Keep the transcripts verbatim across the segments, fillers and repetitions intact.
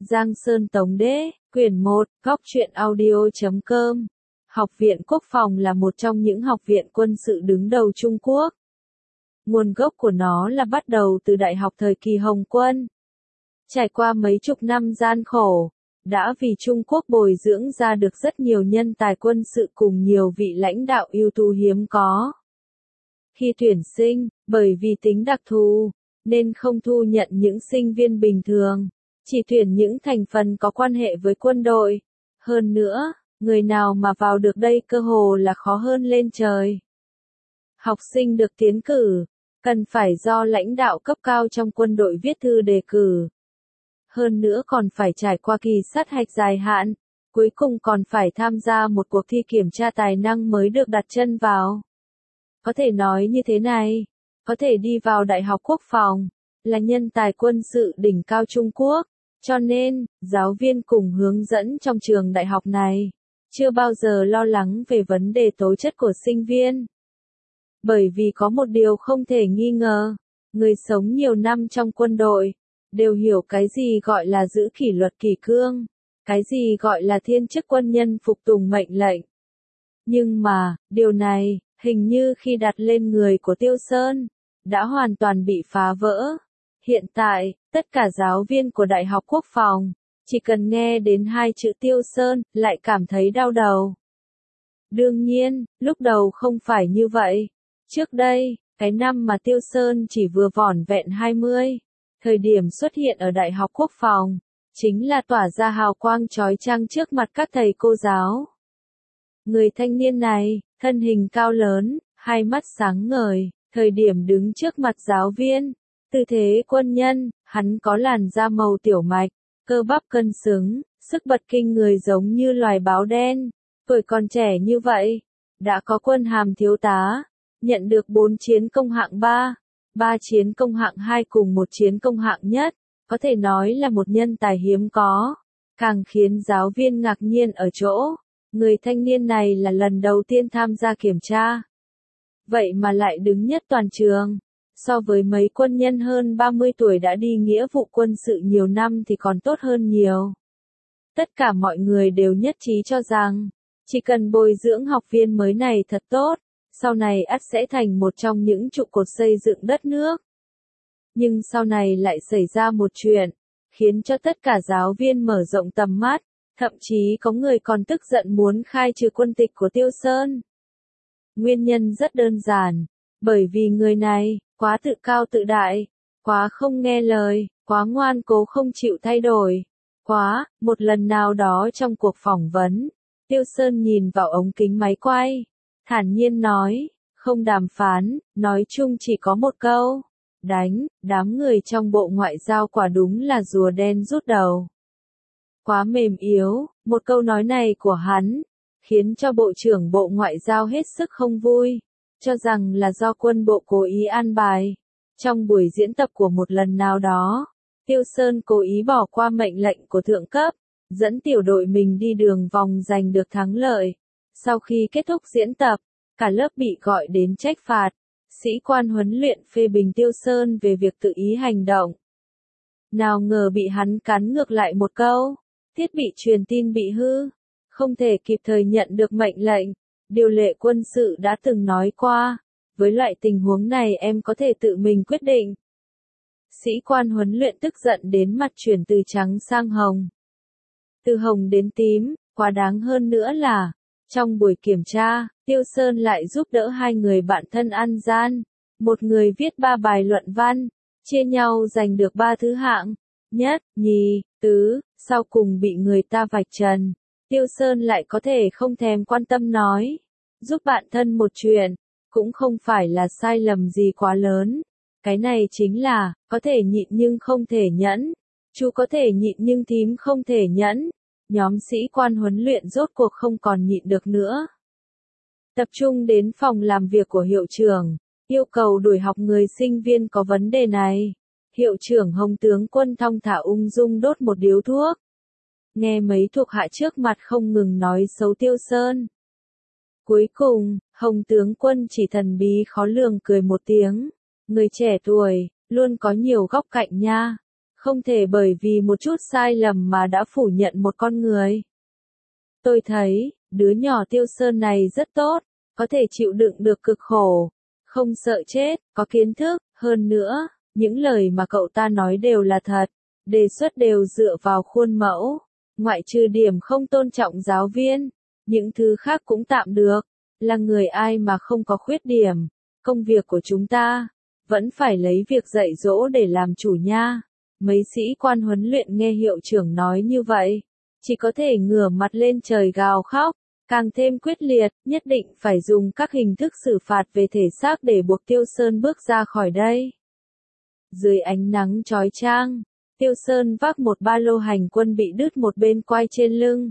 Giang Sơn Tống Đế, quyển một, góc truyện audio chấm com. Học viện Quốc phòng là một trong những học viện quân sự đứng đầu Trung Quốc. Nguồn gốc của nó là bắt đầu từ đại học thời kỳ Hồng Quân. Trải qua mấy chục năm gian khổ, đã vì Trung Quốc bồi dưỡng ra được rất nhiều nhân tài quân sự cùng nhiều vị lãnh đạo ưu tú hiếm có. Khi tuyển sinh, bởi vì tính đặc thù, nên không thu nhận những sinh viên bình thường, chỉ tuyển những thành phần có quan hệ với quân đội. Hơn nữa, người nào mà vào được đây cơ hồ là khó hơn lên trời. Học sinh được tiến cử, cần phải do lãnh đạo cấp cao trong quân đội viết thư đề cử. Hơn nữa còn phải trải qua kỳ sát hạch dài hạn, cuối cùng còn phải tham gia một cuộc thi kiểm tra tài năng mới được đặt chân vào. Có thể nói như thế này, có thể đi vào Đại học Quốc phòng, là nhân tài quân sự đỉnh cao Trung Quốc, cho nên, giáo viên cùng hướng dẫn trong trường đại học này, chưa bao giờ lo lắng về vấn đề tố chất của sinh viên. Bởi vì có một điều không thể nghi ngờ, người sống nhiều năm trong quân đội, đều hiểu cái gì gọi là giữ kỷ luật kỷ cương, cái gì gọi là thiên chức quân nhân phục tùng mệnh lệnh. Nhưng mà, điều này, hình như khi đặt lên người của Tiêu Sơn, đã hoàn toàn bị phá vỡ. Hiện tại, tất cả giáo viên của Đại học Quốc phòng, chỉ cần nghe đến hai chữ Tiêu Sơn, lại cảm thấy đau đầu. Đương nhiên, lúc đầu không phải như vậy. Trước đây, cái năm mà Tiêu Sơn chỉ vừa vỏn vẹn hai mươi, thời điểm xuất hiện ở Đại học Quốc phòng, chính là tỏa ra hào quang chói chang trước mặt các thầy cô giáo. Người thanh niên này, thân hình cao lớn, hai mắt sáng ngời, thời điểm đứng trước mặt giáo viên, tư thế quân nhân, hắn có làn da màu tiểu mạch, cơ bắp cân xứng, sức bật kinh người giống như loài báo đen. Tuổi còn trẻ như vậy, đã có quân hàm thiếu tá, nhận được bốn chiến công hạng ba, ba chiến công hạng hai cùng một chiến công hạng nhất, có thể nói là một nhân tài hiếm có. Càng khiến giáo viên ngạc nhiên ở chỗ, người thanh niên này là lần đầu tiên tham gia kiểm tra. Vậy mà lại đứng nhất toàn trường. So với mấy quân nhân hơn ba mươi tuổi đã đi nghĩa vụ quân sự nhiều năm thì còn tốt hơn nhiều. Tất cả mọi người đều nhất trí cho rằng, chỉ cần bồi dưỡng học viên mới này thật tốt, sau này ắt sẽ thành một trong những trụ cột xây dựng đất nước. Nhưng sau này lại xảy ra một chuyện, khiến cho tất cả giáo viên mở rộng tầm mắt, thậm chí có người còn tức giận muốn khai trừ quân tịch của Tiêu Sơn. Nguyên nhân rất đơn giản, bởi vì người này, quá tự cao tự đại, quá không nghe lời, quá ngoan cố không chịu thay đổi, quá, một lần nào đó trong cuộc phỏng vấn, Tiêu Sơn nhìn vào ống kính máy quay, thản nhiên nói, không đàm phán, nói chung chỉ có một câu, đánh, đám người trong Bộ Ngoại giao quả đúng là rùa đen rút đầu. Quá mềm yếu, một câu nói này của hắn, khiến cho Bộ trưởng Bộ Ngoại giao hết sức không vui, cho rằng là do quân bộ cố ý an bài. Trong buổi diễn tập của một lần nào đó, Tiêu Sơn cố ý bỏ qua mệnh lệnh của thượng cấp, dẫn tiểu đội mình đi đường vòng giành được thắng lợi. Sau khi kết thúc diễn tập, cả lớp bị gọi đến trách phạt. Sĩ quan huấn luyện phê bình Tiêu Sơn về việc tự ý hành động. Nào ngờ bị hắn cắn ngược lại một câu, thiết bị truyền tin bị hư, không thể kịp thời nhận được mệnh lệnh. Điều lệ quân sự đã từng nói qua, với loại tình huống này em có thể tự mình quyết định. Sĩ quan huấn luyện tức giận đến mặt chuyển từ trắng sang hồng. Từ hồng đến tím, quá đáng hơn nữa là, trong buổi kiểm tra, Tiêu Sơn lại giúp đỡ hai người bạn thân ăn gian. Một người viết ba bài luận văn, chia nhau giành được ba thứ hạng, nhất, nhì, tứ, sau cùng bị người ta vạch trần. Tiêu Sơn lại có thể không thèm quan tâm nói, giúp bạn thân một chuyện, cũng không phải là sai lầm gì quá lớn. Cái này chính là, có thể nhịn nhưng không thể nhẫn. Chú có thể nhịn nhưng thím không thể nhẫn. Nhóm sĩ quan huấn luyện rốt cuộc không còn nhịn được nữa. Tập trung đến phòng làm việc của hiệu trưởng, yêu cầu đuổi học người sinh viên có vấn đề này. Hiệu trưởng Hồng tướng quân thong thả ung dung đốt một điếu thuốc. Nghe mấy thuộc hạ trước mặt không ngừng nói xấu Tiêu Sơn. Cuối cùng, Hồng tướng quân chỉ thần bí khó lường cười một tiếng. Người trẻ tuổi, luôn có nhiều góc cạnh nha. Không thể bởi vì một chút sai lầm mà đã phủ nhận một con người. Tôi thấy, đứa nhỏ Tiêu Sơn này rất tốt, có thể chịu đựng được cực khổ, không sợ chết, có kiến thức, hơn nữa, những lời mà cậu ta nói đều là thật, đề xuất đều dựa vào khuôn mẫu, ngoại trừ điểm không tôn trọng giáo viên, những thứ khác cũng tạm được, là người ai mà không có khuyết điểm, công việc của chúng ta, vẫn phải lấy việc dạy dỗ để làm chủ nha. Mấy sĩ quan huấn luyện nghe hiệu trưởng nói như vậy, chỉ có thể ngửa mặt lên trời gào khóc, càng thêm quyết liệt, nhất định phải dùng các hình thức xử phạt về thể xác để buộc Tiêu Sơn bước ra khỏi đây. Dưới ánh nắng chói chang, Tiêu Sơn vác một ba lô hành quân bị đứt một bên quai trên lưng.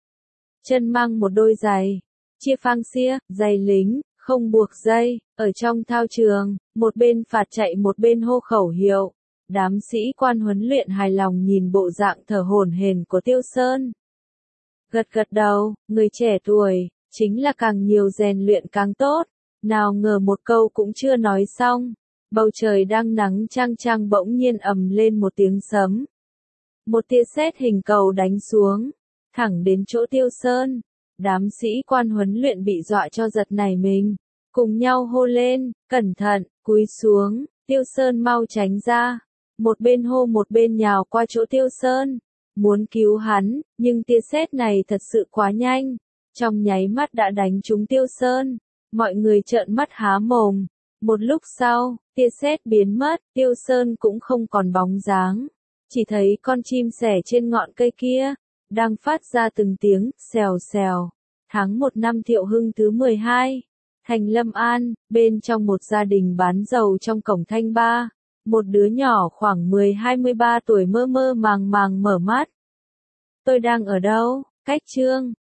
Chân mang một đôi giày, chia phang xia, giày lính, không buộc dây, ở trong thao trường, một bên phạt chạy một bên hô khẩu hiệu. Đám sĩ quan huấn luyện hài lòng nhìn bộ dạng thở hổn hển của Tiêu Sơn. Gật gật đầu, người trẻ tuổi, chính là càng nhiều rèn luyện càng tốt, nào ngờ một câu cũng chưa nói xong. Bầu trời đang nắng chang chang bỗng nhiên ầm lên một tiếng sấm. Một tia sét hình cầu đánh xuống, thẳng đến chỗ Tiêu Sơn. Đám sĩ quan huấn luyện bị dọa cho giật nảy mình, cùng nhau hô lên, cẩn thận, cúi xuống, Tiêu Sơn mau tránh ra. Một bên hô một bên nhào qua chỗ Tiêu Sơn, muốn cứu hắn, nhưng tia sét này thật sự quá nhanh, trong nháy mắt đã đánh trúng Tiêu Sơn. Mọi người trợn mắt há mồm. Một lúc sau, tia sét biến mất, Tiêu Sơn cũng không còn bóng dáng. Chỉ thấy con chim sẻ trên ngọn cây kia, đang phát ra từng tiếng, xèo xèo. Tháng một năm Thiệu Hưng thứ mười hai, thành Lâm An, bên trong một gia đình bán dầu trong cổng Thanh Ba. Một đứa nhỏ khoảng mười hai mươi ba tuổi mơ mơ màng màng mở mắt. Tôi đang ở đâu? Cách Trương